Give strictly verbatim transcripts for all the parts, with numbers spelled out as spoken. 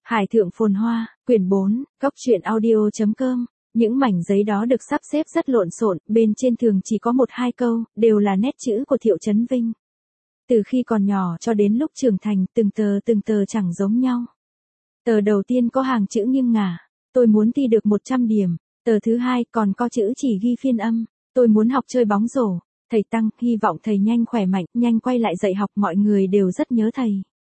Hải thượng phồn hoa, quyển bốn, góc truyện audio chấm com. Những mảnh giấy đó được sắp xếp rất lộn xộn, bên trên thường chỉ có một hai câu, đều là nét chữ của Thiệu Chấn Vinh. Từ khi còn nhỏ cho đến lúc trưởng thành, từng tờ từng tờ chẳng giống nhau. Tờ đầu tiên có hàng chữ nghiêng ngả, tôi muốn thi được một trăm điểm. Tờ thứ hai còn có chữ chỉ ghi phiên âm, tôi muốn học chơi bóng rổ. Thầy Tăng, hy vọng thầy nhanh khỏe mạnh, nhanh quay lại dạy học, mọi người đều rất nhớ thầy.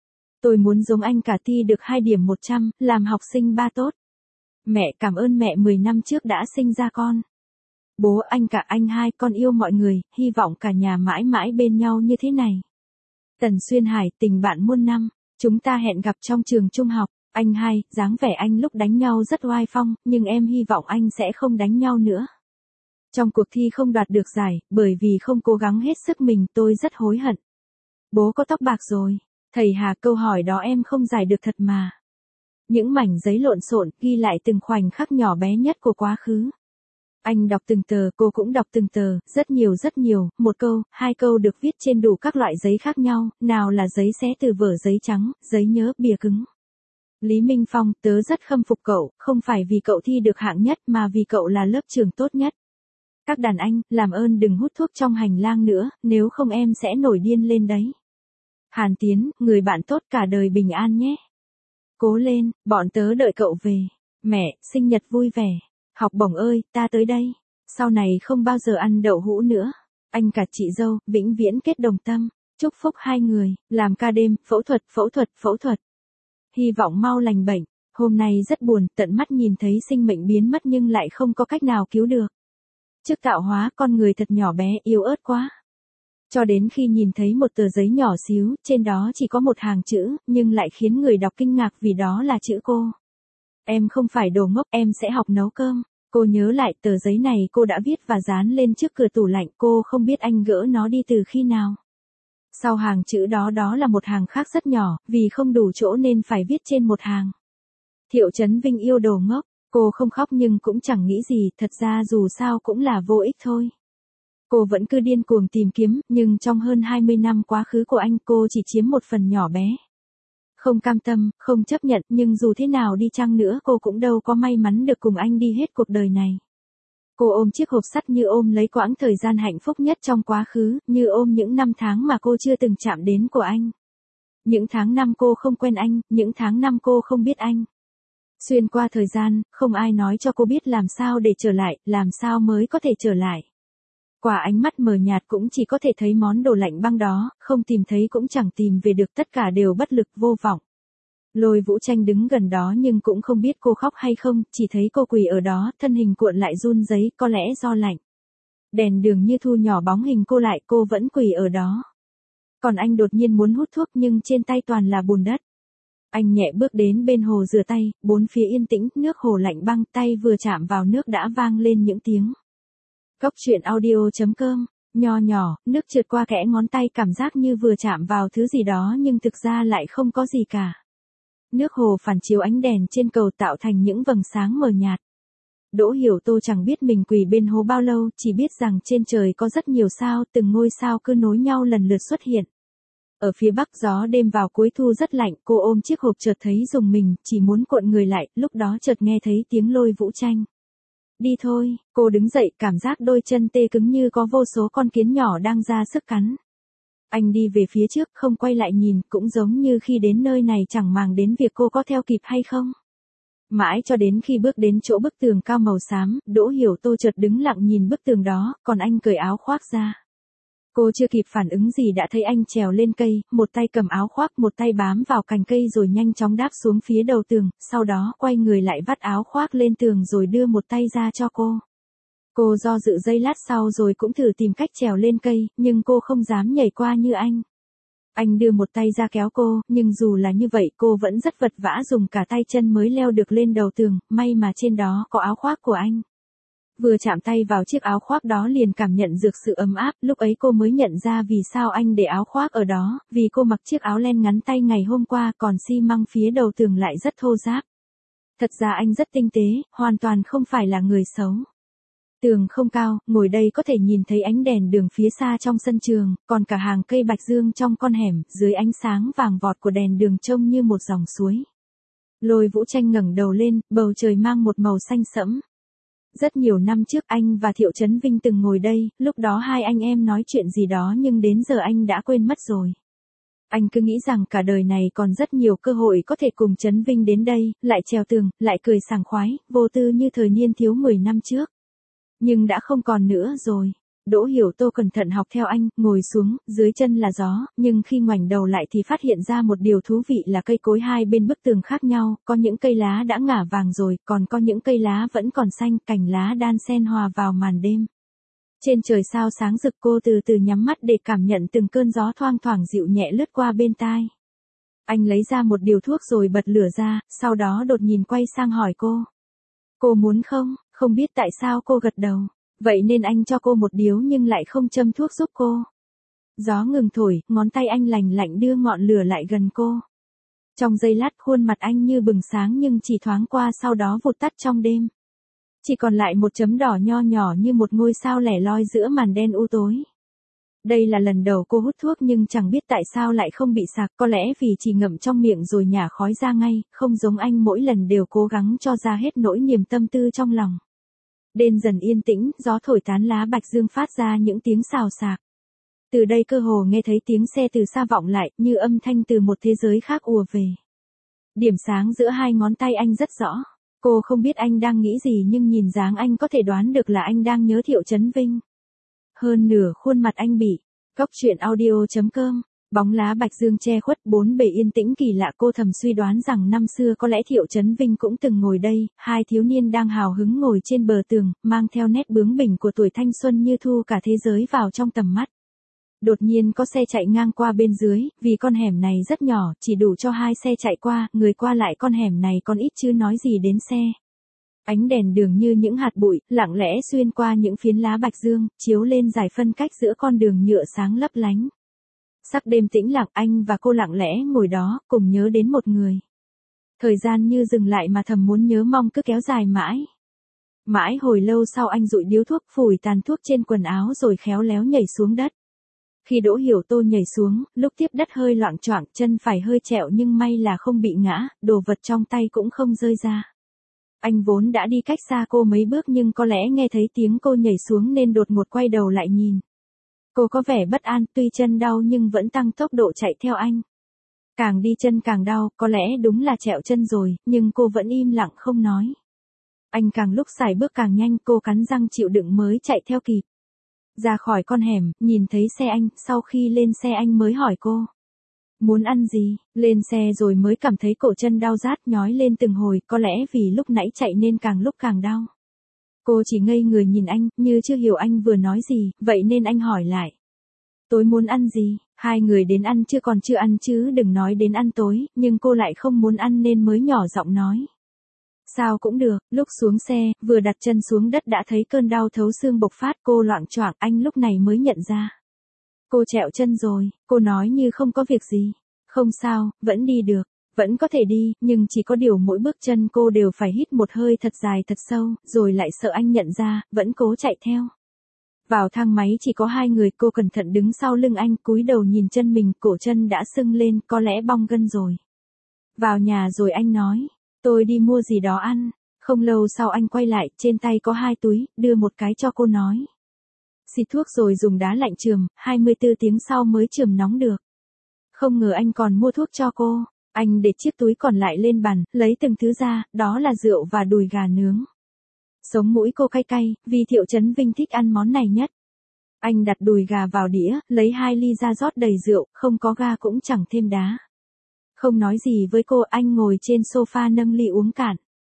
Tôi muốn giống anh cả thi được hai điểm một trăm, làm học sinh ba tốt. Mẹ, cảm ơn mẹ mười năm trước đã sinh ra con. Bố, anh cả, anh hai, con yêu mọi người, hy vọng cả nhà mãi mãi bên nhau như thế này. Tần Xuyên Hải, tình bạn muôn năm, chúng ta hẹn gặp trong trường trung học. Anh hai, dáng vẻ anh lúc đánh nhau rất oai phong, nhưng em hy vọng anh sẽ không đánh nhau nữa. Trong cuộc thi không đoạt được giải, bởi vì không cố gắng hết sức mình, tôi rất hối hận. Bố có tóc bạc rồi. Thầy Hà, câu hỏi đó em không giải được thật mà. Những mảnh giấy lộn xộn ghi lại từng khoảnh khắc nhỏ bé nhất của quá khứ. Anh đọc từng tờ, cô cũng đọc từng tờ, rất nhiều rất nhiều, một câu, hai câu được viết trên đủ các loại giấy khác nhau, nào là giấy xé từ vở giấy trắng, giấy nhớ, bìa cứng. Lý Minh Phong, tớ rất khâm phục cậu, không phải vì cậu thi được hạng nhất mà vì cậu là lớp trưởng tốt nhất. Các đàn anh, làm ơn đừng hút thuốc trong hành lang nữa, nếu không em sẽ nổi điên lên đấy. Hàn Tiến, người bạn tốt cả đời bình an nhé. Cố lên, bọn tớ đợi cậu về. Mẹ, sinh nhật vui vẻ. Học bổng ơi, ta tới đây. Sau này không bao giờ ăn đậu hũ nữa. Anh cả chị dâu, vĩnh viễn kết đồng tâm. Chúc phúc hai người, làm ca đêm, phẫu thuật, phẫu thuật, phẫu thuật. Hy vọng mau lành bệnh. Hôm nay rất buồn, tận mắt nhìn thấy sinh mệnh biến mất nhưng lại không có cách nào cứu được. Trước tạo hóa, con người thật nhỏ bé, yếu ớt quá. Cho đến khi nhìn thấy một tờ giấy nhỏ xíu, trên đó chỉ có một hàng chữ, nhưng lại khiến người đọc kinh ngạc vì đó là chữ cô. Em không phải đồ ngốc, em sẽ học nấu cơm. Cô nhớ lại tờ giấy này cô đã viết và dán lên trước cửa tủ lạnh, cô không biết anh gỡ nó đi từ khi nào. Sau hàng chữ đó đó là một hàng khác rất nhỏ, vì không đủ chỗ nên phải viết trên một hàng. Thiệu Chấn Vinh yêu đồ ngốc, cô không khóc nhưng cũng chẳng nghĩ gì, thật ra dù sao cũng là vô ích thôi. Cô vẫn cứ điên cuồng tìm kiếm, nhưng trong hơn hai mươi năm quá khứ của anh cô chỉ chiếm một phần nhỏ bé. Không cam tâm, không chấp nhận, nhưng dù thế nào đi chăng nữa cô cũng đâu có may mắn được cùng anh đi hết cuộc đời này. Cô ôm chiếc hộp sắt như ôm lấy quãng thời gian hạnh phúc nhất trong quá khứ, như ôm những năm tháng mà cô chưa từng chạm đến của anh. Những tháng năm cô không quen anh, những tháng năm cô không biết anh. Xuyên qua thời gian, không ai nói cho cô biết làm sao để trở lại, làm sao mới có thể trở lại. Qua ánh mắt mờ nhạt cũng chỉ có thể thấy món đồ lạnh băng đó, không tìm thấy cũng chẳng tìm về được, tất cả đều bất lực vô vọng. Lôi Vũ Tranh đứng gần đó nhưng cũng không biết cô khóc hay không, chỉ thấy cô quỳ ở đó, thân hình cuộn lại run rẩy, có lẽ do lạnh. Đèn đường như thu nhỏ bóng hình cô lại, cô vẫn quỳ ở đó. Còn anh đột nhiên muốn hút thuốc nhưng trên tay toàn là bùn đất. Anh nhẹ bước đến bên hồ rửa tay, bốn phía yên tĩnh, nước hồ lạnh băng, tay vừa chạm vào nước đã vang lên những tiếng. Góc truyện audio chấm com, nho nhỏ, nước trượt qua kẽ ngón tay, cảm giác như vừa chạm vào thứ gì đó nhưng thực ra lại không có gì cả. Nước hồ phản chiếu ánh đèn trên cầu tạo thành những vầng sáng mờ nhạt. Đỗ Hiểu Tô chẳng biết mình quỳ bên hồ bao lâu, chỉ biết rằng trên trời có rất nhiều sao, từng ngôi sao cứ nối nhau lần lượt xuất hiện. Ở phía bắc gió đêm vào cuối thu rất lạnh, cô ôm chiếc hộp chợt thấy rùng mình, chỉ muốn cuộn người lại, lúc đó chợt nghe thấy tiếng Lôi Vũ Tranh. Đi thôi, cô đứng dậy, cảm giác đôi chân tê cứng như có vô số con kiến nhỏ đang ra sức cắn. Anh đi về phía trước, không quay lại nhìn, cũng giống như khi đến nơi này chẳng màng đến việc cô có theo kịp hay không. Mãi cho đến khi bước đến chỗ bức tường cao màu xám, Đỗ Hiểu Tô chợt đứng lặng nhìn bức tường đó, còn anh cởi áo khoác ra. Cô chưa kịp phản ứng gì đã thấy anh trèo lên cây, một tay cầm áo khoác, một tay bám vào cành cây rồi nhanh chóng đáp xuống phía đầu tường, sau đó quay người lại vắt áo khoác lên tường rồi đưa một tay ra cho cô. Cô do dự giây lát sau rồi cũng thử tìm cách trèo lên cây, nhưng cô không dám nhảy qua như anh. Anh đưa một tay ra kéo cô, nhưng dù là như vậy cô vẫn rất vật vã dùng cả tay chân mới leo được lên đầu tường, may mà trên đó có áo khoác của anh. Vừa chạm tay vào chiếc áo khoác đó liền cảm nhận được sự ấm áp, lúc ấy cô mới nhận ra vì sao anh để áo khoác ở đó, vì cô mặc chiếc áo len ngắn tay ngày hôm qua, còn xi măng phía đầu tường lại rất thô ráp. Thật ra anh rất tinh tế, hoàn toàn không phải là người xấu. Tường không cao, ngồi đây có thể nhìn thấy ánh đèn đường phía xa trong sân trường, còn cả hàng cây bạch dương trong con hẻm, dưới ánh sáng vàng vọt của đèn đường trông như một dòng suối. Lôi Vũ Tranh ngẩng đầu lên, bầu trời mang một màu xanh sẫm. Rất nhiều năm trước anh và Thiệu Chấn Vinh từng ngồi đây, lúc đó hai anh em nói chuyện gì đó nhưng đến giờ anh đã quên mất rồi. Anh cứ nghĩ rằng cả đời này còn rất nhiều cơ hội có thể cùng Chấn Vinh đến đây, lại trèo tường, lại cười sảng khoái, vô tư như thời niên thiếu mười năm trước. Nhưng đã không còn nữa rồi. Đỗ Hiểu Tô cẩn thận học theo anh, ngồi xuống, dưới chân là gió, nhưng khi ngoảnh đầu lại thì phát hiện ra một điều thú vị là cây cối hai bên bức tường khác nhau, có những cây lá đã ngả vàng rồi, còn có những cây lá vẫn còn xanh, cành lá đan xen hòa vào màn đêm. Trên trời sao sáng rực, cô từ từ nhắm mắt để cảm nhận từng cơn gió thoang thoảng dịu nhẹ lướt qua bên tai. Anh lấy ra một điều thuốc rồi bật lửa ra, sau đó đột nhiên quay sang hỏi cô. Cô muốn không? Không biết tại sao cô gật đầu. Vậy nên anh cho cô một điếu nhưng lại không châm thuốc giúp cô. Gió ngừng thổi, ngón tay anh lành lạnh đưa ngọn lửa lại gần cô. Trong giây lát khuôn mặt anh như bừng sáng nhưng chỉ thoáng qua sau đó vụt tắt trong đêm. Chỉ còn lại một chấm đỏ nho nhỏ như một ngôi sao lẻ loi giữa màn đen u tối. Đây là lần đầu cô hút thuốc nhưng chẳng biết tại sao lại không bị sạc, có lẽ vì chỉ ngậm trong miệng rồi nhả khói ra ngay, không giống anh mỗi lần đều cố gắng cho ra hết nỗi niềm tâm tư trong lòng. Đêm dần yên tĩnh, gió thổi tán lá bạch dương phát ra những tiếng xào xạc. Từ đây cơ hồ nghe thấy tiếng xe từ xa vọng lại, như âm thanh từ một thế giới khác ùa về. Điểm sáng giữa hai ngón tay anh rất rõ. Cô không biết anh đang nghĩ gì nhưng nhìn dáng anh có thể đoán được là anh đang nhớ Thiệu Chấn Vinh. Hơn nửa khuôn mặt anh bị. Góc truyện audio chấm com. Bóng lá bạch dương che khuất bốn bề yên tĩnh kỳ lạ, cô thầm suy đoán rằng năm xưa có lẽ Thiệu Chấn Vinh cũng từng ngồi đây, hai thiếu niên đang hào hứng ngồi trên bờ tường, mang theo nét bướng bỉnh của tuổi thanh xuân như thu cả thế giới vào trong tầm mắt. Đột nhiên có xe chạy ngang qua bên dưới, vì con hẻm này rất nhỏ, chỉ đủ cho hai xe chạy qua, người qua lại con hẻm này còn ít chứ nói gì đến xe. Ánh đèn đường như những hạt bụi, lặng lẽ xuyên qua những phiến lá bạch dương, chiếu lên giải phân cách giữa con đường nhựa sáng lấp lánh. Sắc đêm tĩnh lặng, anh và cô lặng lẽ ngồi đó, cùng nhớ đến một người. Thời gian như dừng lại mà thầm muốn nhớ mong cứ kéo dài mãi. Mãi hồi lâu sau anh dụi điếu thuốc, phủi tàn thuốc trên quần áo rồi khéo léo nhảy xuống đất. Khi Đỗ Hiểu Tô nhảy xuống, lúc tiếp đất hơi loạng choạng, chân phải hơi trẹo nhưng may là không bị ngã, đồ vật trong tay cũng không rơi ra. Anh vốn đã đi cách xa cô mấy bước nhưng có lẽ nghe thấy tiếng cô nhảy xuống nên đột ngột quay đầu lại nhìn. Cô có vẻ bất an, tuy chân đau nhưng vẫn tăng tốc độ chạy theo anh. Càng đi chân càng đau, có lẽ đúng là trẹo chân rồi, nhưng cô vẫn im lặng không nói. Anh càng lúc sải bước càng nhanh, cô cắn răng chịu đựng mới chạy theo kịp. Ra khỏi con hẻm, nhìn thấy xe anh, sau khi lên xe anh mới hỏi cô. Muốn ăn gì? Lên xe rồi mới cảm thấy cổ chân đau rát nhói lên từng hồi, có lẽ vì lúc nãy chạy nên càng lúc càng đau. Cô chỉ ngây người nhìn anh, như chưa hiểu anh vừa nói gì, vậy nên anh hỏi lại. Tối muốn ăn gì? Hai người đến ăn chưa còn chưa ăn chứ đừng nói đến ăn tối, nhưng cô lại không muốn ăn nên mới nhỏ giọng nói. Sao cũng được, lúc xuống xe, vừa đặt chân xuống đất đã thấy cơn đau thấu xương bộc phát, cô loạng choạng, anh lúc này mới nhận ra. Cô trẹo chân rồi, cô nói như không có việc gì. Không sao, vẫn đi được, vẫn có thể đi, nhưng chỉ có điều mỗi bước chân cô đều phải hít một hơi thật dài thật sâu, rồi lại sợ anh nhận ra, vẫn cố chạy theo. Vào thang máy chỉ có hai người, cô cẩn thận đứng sau lưng anh, cúi đầu nhìn chân mình, cổ chân đã sưng lên, có lẽ bong gân rồi. Vào nhà rồi anh nói, tôi đi mua gì đó ăn. Không lâu sau anh quay lại, trên tay có hai túi, đưa một cái cho cô nói. Xịt thuốc rồi dùng đá lạnh chườm, hai mươi tư tiếng sau mới chườm nóng được. Không ngờ anh còn mua thuốc cho cô. Anh để chiếc túi còn lại lên bàn, lấy từng thứ ra, đó là rượu và đùi gà nướng. Sống mũi cô cay cay, vì Thiệu Chấn Vinh thích ăn món này nhất. Anh đặt đùi gà vào đĩa, lấy hai ly ra rót đầy rượu, không có ga cũng chẳng thêm đá. Không nói gì với cô, anh ngồi trên sofa nâng ly uống cạn.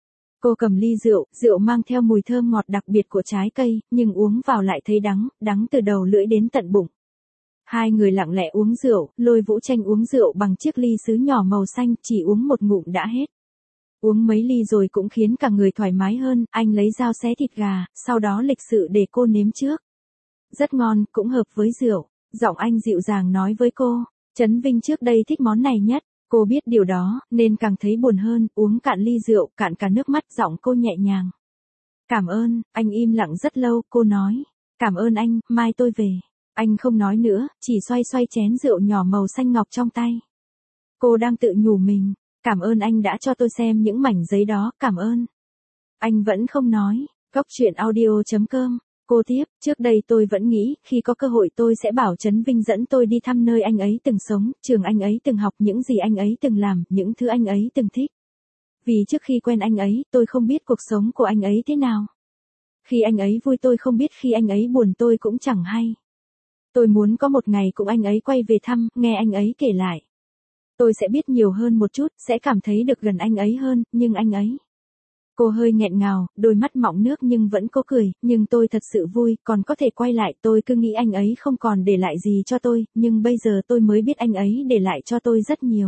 Cô cầm ly rượu, rượu mang theo mùi thơm ngọt đặc biệt của trái cây, nhưng uống vào lại thấy đắng, đắng từ đầu lưỡi đến tận bụng. Hai người lặng lẽ uống rượu, Lôi Vũ Tranh uống rượu bằng chiếc ly sứ nhỏ màu xanh, chỉ uống một ngụm đã hết. Uống mấy ly rồi cũng khiến cả người thoải mái hơn, anh lấy dao xé thịt gà, sau đó lịch sự để cô nếm trước. Rất ngon, cũng hợp với rượu. Giọng anh dịu dàng nói với cô, Chấn Vinh trước đây thích món này nhất. Cô biết điều đó, nên càng thấy buồn hơn, uống cạn ly rượu, cạn cả nước mắt, giọng cô nhẹ nhàng. Cảm ơn, anh im lặng rất lâu, cô nói. Cảm ơn anh, mai tôi về. Anh không nói nữa, chỉ xoay xoay chén rượu nhỏ màu xanh ngọc trong tay. Cô đang tự nhủ mình, Cảm ơn anh đã cho tôi xem những mảnh giấy đó, cảm ơn. Anh vẫn không nói. Góc truyện audio.com. Cô tiếp, trước đây tôi vẫn nghĩ, khi có cơ hội tôi sẽ bảo Trấn Vinh dẫn tôi đi thăm nơi anh ấy từng sống, trường anh ấy từng học, những gì anh ấy từng làm, những thứ anh ấy từng thích. Vì trước khi quen anh ấy, tôi không biết cuộc sống của anh ấy thế nào. Khi anh ấy vui tôi không biết, khi anh ấy buồn tôi cũng chẳng hay. Tôi muốn có một ngày cùng anh ấy quay về thăm, nghe anh ấy kể lại. Tôi sẽ biết nhiều hơn một chút, sẽ cảm thấy được gần anh ấy hơn, nhưng anh ấy... Cô hơi nghẹn ngào, đôi mắt mọng nước nhưng vẫn cố cười, nhưng tôi thật sự vui, còn có thể quay lại, tôi cứ nghĩ anh ấy không còn để lại gì cho tôi, nhưng bây giờ tôi mới biết anh ấy để lại cho tôi rất nhiều.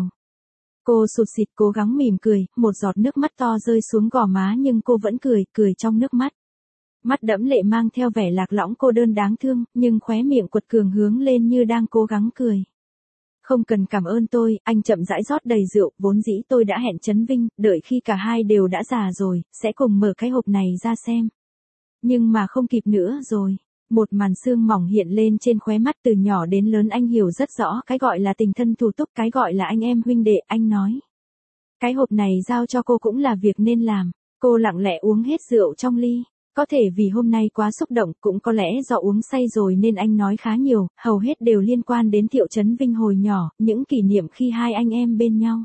Cô sụt sịt cố gắng mỉm cười, một giọt nước mắt to rơi xuống gò má nhưng cô vẫn cười, cười trong nước mắt. Mắt đẫm lệ mang theo vẻ lạc lõng cô đơn đáng thương, nhưng khóe miệng quật cường hướng lên như đang cố gắng cười. Không cần cảm ơn tôi, anh chậm rãi rót đầy rượu, vốn dĩ tôi đã hẹn Trấn Vinh, đợi khi cả hai đều đã già rồi, sẽ cùng mở cái hộp này ra xem. Nhưng mà không kịp nữa rồi. Một màn sương mỏng hiện lên trên khóe mắt, từ nhỏ đến lớn anh hiểu rất rõ cái gọi là tình thân thủ túc, cái gọi là anh em huynh đệ, anh nói. Cái hộp này giao cho cô cũng là việc nên làm. Cô lặng lẽ uống hết rượu trong ly. Có thể vì hôm nay quá xúc động, cũng có lẽ do uống say rồi nên anh nói khá nhiều, hầu hết đều liên quan đến Thiệu Trấn Vinh hồi nhỏ, những kỷ niệm khi hai anh em bên nhau.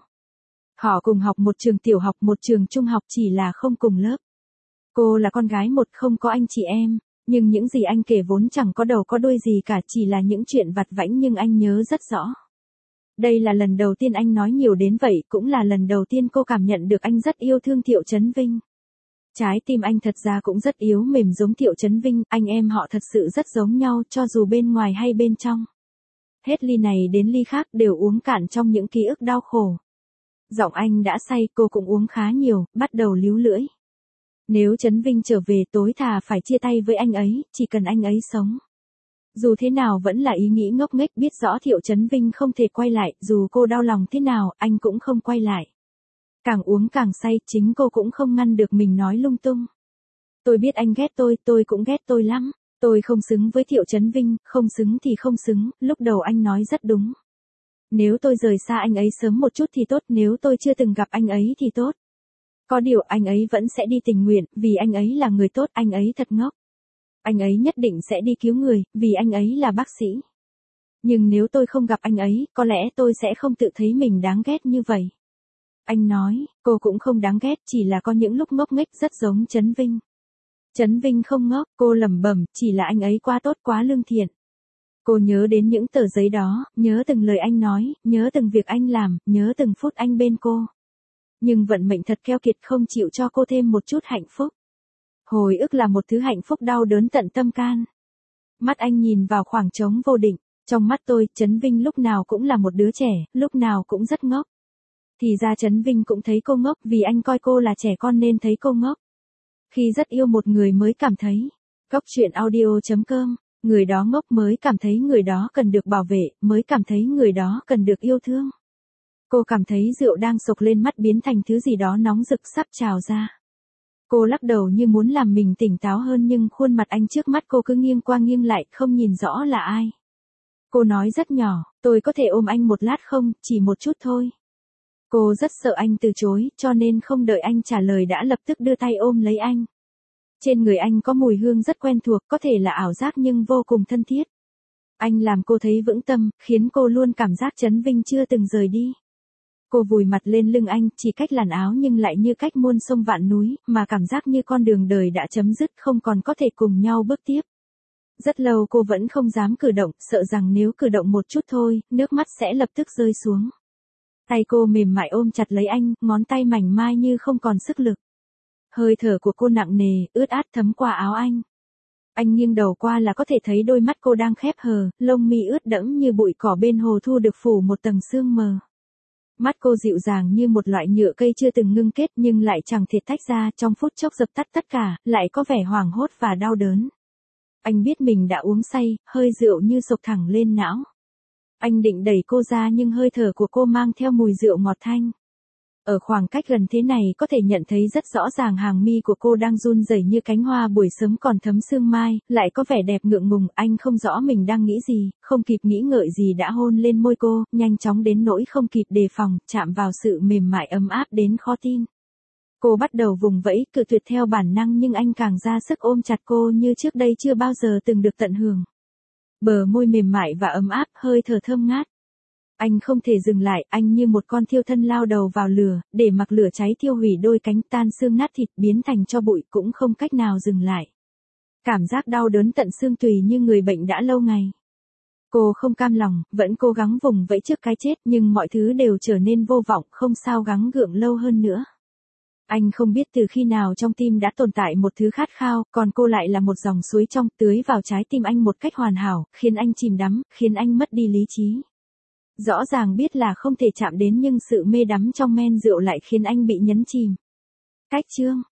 Họ cùng học một trường tiểu học, một trường trung học, chỉ là không cùng lớp. Cô là con gái một, không có anh chị em, nhưng những gì anh kể vốn chẳng có đầu có đuôi gì cả, chỉ là những chuyện vặt vãnh nhưng anh nhớ rất rõ. Đây là lần đầu tiên anh nói nhiều đến vậy, cũng là lần đầu tiên cô cảm nhận được anh rất yêu thương Thiệu Trấn Vinh. Trái tim anh thật ra cũng rất yếu mềm giống Thiệu Trấn Vinh, anh em họ thật sự rất giống nhau cho dù bên ngoài hay bên trong. Hết ly này đến ly khác đều uống cạn trong những ký ức đau khổ. Giọng anh đã say, cô cũng uống khá nhiều, bắt đầu líu lưỡi. Nếu Trấn Vinh trở về tối thà phải chia tay với anh ấy, chỉ cần anh ấy sống. Dù thế nào vẫn là ý nghĩ ngốc nghếch, biết rõ Thiệu Trấn Vinh không thể quay lại, dù cô đau lòng thế nào, anh cũng không quay lại. Càng uống càng say, chính cô cũng không ngăn được mình nói lung tung. Tôi biết anh ghét tôi, tôi cũng ghét tôi lắm. Tôi không xứng với Thiệu Trấn Vinh, không xứng thì không xứng, lúc đầu anh nói rất đúng. Nếu tôi rời xa anh ấy sớm một chút thì tốt, nếu tôi chưa từng gặp anh ấy thì tốt. Có điều anh ấy vẫn sẽ đi tình nguyện, vì anh ấy là người tốt, anh ấy thật ngốc. Anh ấy nhất định sẽ đi cứu người, vì anh ấy là bác sĩ. Nhưng nếu tôi không gặp anh ấy, có lẽ tôi sẽ không tự thấy mình đáng ghét như vậy. Anh nói, cô cũng không đáng ghét, chỉ là có những lúc ngốc nghếch rất giống Trấn Vinh. Trấn Vinh không ngốc, cô lẩm bẩm, chỉ là anh ấy quá tốt, quá lương thiện. Cô nhớ đến những tờ giấy đó, nhớ từng lời anh nói, nhớ từng việc anh làm, nhớ từng phút anh bên cô. Nhưng vận mệnh thật keo kiệt, không chịu cho cô thêm một chút hạnh phúc. Hồi ức là một thứ hạnh phúc đau đớn tận tâm can. Mắt anh nhìn vào khoảng trống vô định, trong mắt tôi, Trấn Vinh lúc nào cũng là một đứa trẻ, lúc nào cũng rất ngốc. Thì ra Trấn Vinh cũng thấy cô ngốc, vì anh coi cô là trẻ con nên thấy cô ngốc. Khi rất yêu một người mới cảm thấy. Góc truyện audio.com. Người đó ngốc mới cảm thấy người đó cần được bảo vệ, mới cảm thấy người đó cần được yêu thương. Cô cảm thấy rượu đang sộc lên mắt biến thành thứ gì đó nóng rực sắp trào ra. Cô lắc đầu như muốn làm mình tỉnh táo hơn nhưng khuôn mặt anh trước mắt cô cứ nghiêng qua nghiêng lại, không nhìn rõ là ai. Cô nói rất nhỏ, tôi có thể ôm anh một lát không, chỉ một chút thôi. Cô rất sợ anh từ chối, cho nên không đợi anh trả lời đã lập tức đưa tay ôm lấy anh. Trên người anh có mùi hương rất quen thuộc, có thể là ảo giác nhưng vô cùng thân thiết. Anh làm cô thấy vững tâm, khiến cô luôn cảm giác Trấn Vinh chưa từng rời đi. Cô vùi mặt lên lưng anh, chỉ cách làn áo nhưng lại như cách muôn sông vạn núi, mà cảm giác như con đường đời đã chấm dứt, không còn có thể cùng nhau bước tiếp. Rất lâu cô vẫn không dám cử động, sợ rằng nếu cử động một chút thôi, nước mắt sẽ lập tức rơi xuống. Tay cô mềm mại ôm chặt lấy anh, ngón tay mảnh mai như không còn sức lực. Hơi thở của cô nặng nề, ướt át thấm qua áo anh. Anh nghiêng đầu qua là có thể thấy đôi mắt cô đang khép hờ, lông mi ướt đẫm như bụi cỏ bên hồ thu được phủ một tầng sương mờ. Mắt cô dịu dàng như một loại nhựa cây chưa từng ngưng kết nhưng lại chẳng thể tách ra, trong phút chốc dập tắt tất cả, lại có vẻ hoảng hốt và đau đớn. Anh biết mình đã uống say, hơi rượu như sộc thẳng lên não. Anh định đẩy cô ra nhưng hơi thở của cô mang theo mùi rượu ngọt thanh. Ở khoảng cách gần thế này có thể nhận thấy rất rõ ràng hàng mi của cô đang run rẩy như cánh hoa buổi sớm còn thấm sương mai, lại có vẻ đẹp ngượng ngùng. Anh không rõ mình đang nghĩ gì, không kịp nghĩ ngợi gì đã hôn lên môi cô, nhanh chóng đến nỗi không kịp đề phòng, chạm vào sự mềm mại ấm áp đến khó tin. Cô bắt đầu vùng vẫy, cự tuyệt theo bản năng, nhưng anh càng ra sức ôm chặt cô như trước đây chưa bao giờ từng được tận hưởng. Bờ môi mềm mại và ấm áp, hơi thở thơm ngát. Anh không thể dừng lại, anh như một con thiêu thân lao đầu vào lửa, để mặc lửa cháy thiêu hủy đôi cánh, tan xương nát thịt, biến thành tro bụi, cũng không cách nào dừng lại. Cảm giác đau đớn tận xương tùy như người bệnh đã lâu ngày. Cô không cam lòng, vẫn cố gắng vùng vẫy trước cái chết, nhưng mọi thứ đều trở nên vô vọng, không sao gắng gượng lâu hơn nữa. Anh không biết từ khi nào trong tim đã tồn tại một thứ khát khao, còn cô lại là một dòng suối trong, tưới vào trái tim anh một cách hoàn hảo, khiến anh chìm đắm, khiến anh mất đi lý trí. Rõ ràng biết là không thể chạm đến, nhưng sự mê đắm trong men rượu lại khiến anh bị nhấn chìm. Cách chương